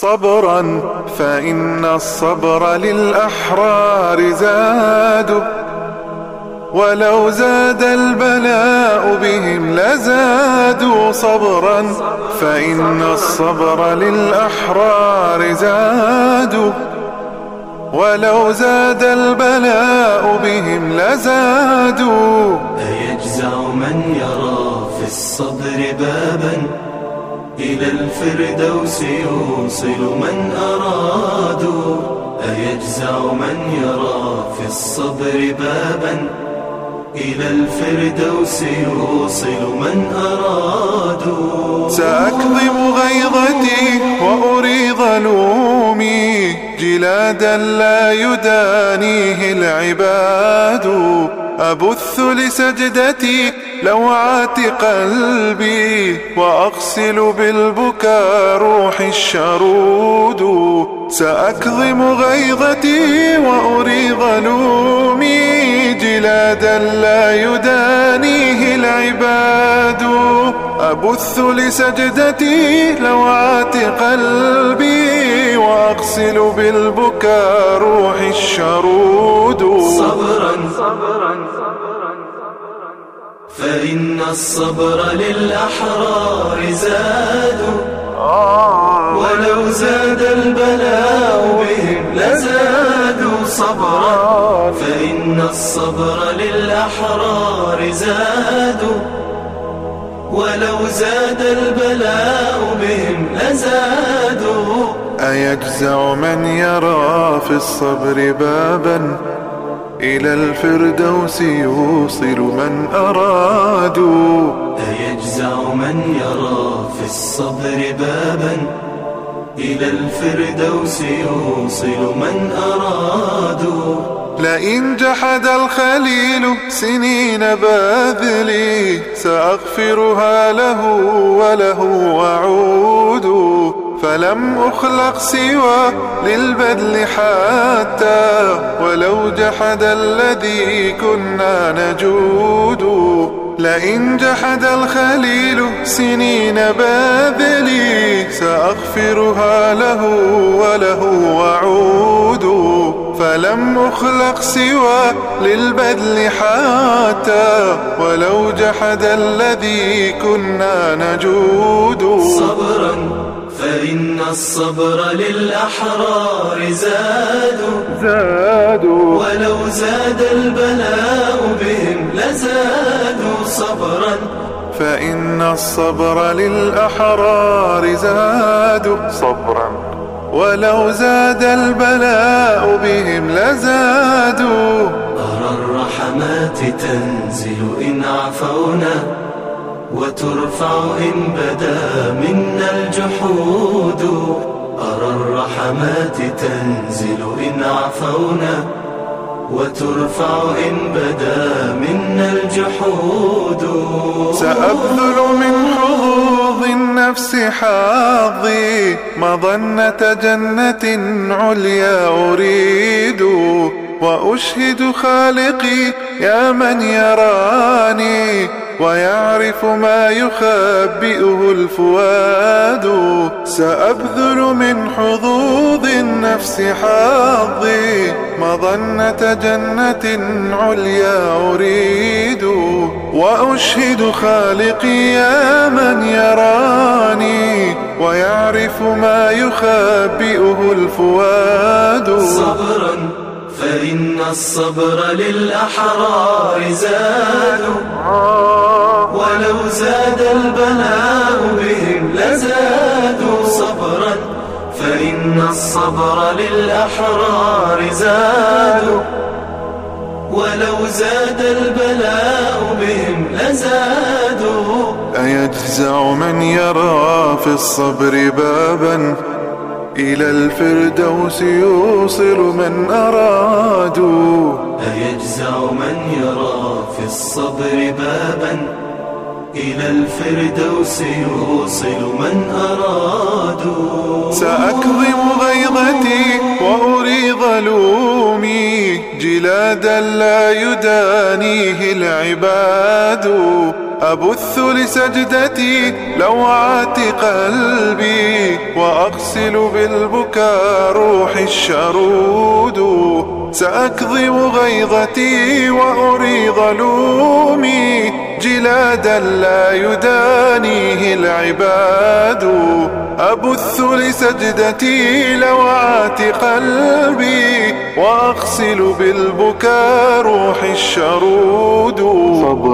صبرا فإن الصبر للأحرار زاد، ولو زاد البلاء بهم لزادوا. صبرا فإن الصبر للأحرار زاد، ولو زاد البلاء بهم لزادوا. أيجزع من يرى في الصبر بابا إلى الفردوس يوصل من أرادوا. أيجزع من يرى في الصبر بابا إلى الفردوس يوصل من أرادوا. سأكظم غيظتي وأريض لومي جلادا لا يدانيه العباد. أبث لسجدتي لوعات قلبي وأغسل بالبكاء روحي الشرود. سأكظم غيظتي وأريض لومي جلادا لا يدانيه العباد. أبث لسجدتي لوعات قلبي وأغسل بالبكاء روحي الشرود. صبرا فإن الصبر للأحرار زاد، ولو زاد البلاء بهم لزادوا. صبرا فإن الصبر للأحرار زاد، ولو زاد البلاء بهم لزادوا. أيجزع من يرى في الصبر بابا إلى الفردوس يوصل من أرادوا. أيجزع من يرى في الصبر بابا إلى الفردوس يوصل من أرادوا. لئن جحد الخليل سنين باذلي سأغفرها له وله وعود. فلم أخلق سوى للبذل حتى ولو جحد الذي كنا نجود. لئن جحد الخليل سنين باذلي سأغفرها له وله وعود. فلم أخلق سوى للبذل حتى ولو جحد الذي كنا نجود. صبرا فإن الصبر للأحرار زادوا، ولو زاد البلاء بهم لزادوا. صبرا فإن الصبر للأحرار زادوا. صبرا ولو زاد البلاء بهم لزادوا. أرى الرحمات تنزل إن عفونا، وترفع إن بدا منا الجحود. أرى الرحمات تنزل إن عفونا، وترفع إن بدا منا الجحود. سأبذل من حظوظ النفس حظي مظنة جنة عليا أريد. وأشهد خالقي يا من يراني ويعرف ما يخبئه الفؤاد. سأبذل من حظوظ النفس حظي مظنة جنة عليا أريد. وأشهد خالقي يا من يراني ويعرف ما يخبئه الفؤاد. صبرا فإن الصبر للأحرار زادوا، ولو زاد البلاء بهم لزادوا. صبرا فإن الصبر للأحرار زادوا، ولو زاد البلاء بهم لزادوا. أيجزع من يرى في الصبر بابا إلى الفردوس يوصل من أرادوا. أيجزع من يرى في الصبر بابا إلى الفردوس يوصل من أرادوا. سأكظم غيظتي وأريض لومي جلادا لا يدانيه العباد. أبث لسجدتي لوعات قلبي، وأغسل بالبكاء روحي الشرود. سأكظم غيظتي وأريض لومي، جلادا لا يدانيه العباد. أبث لسجدتي لوعات قلبي، وأغسل بالبكاء روحي الشرود.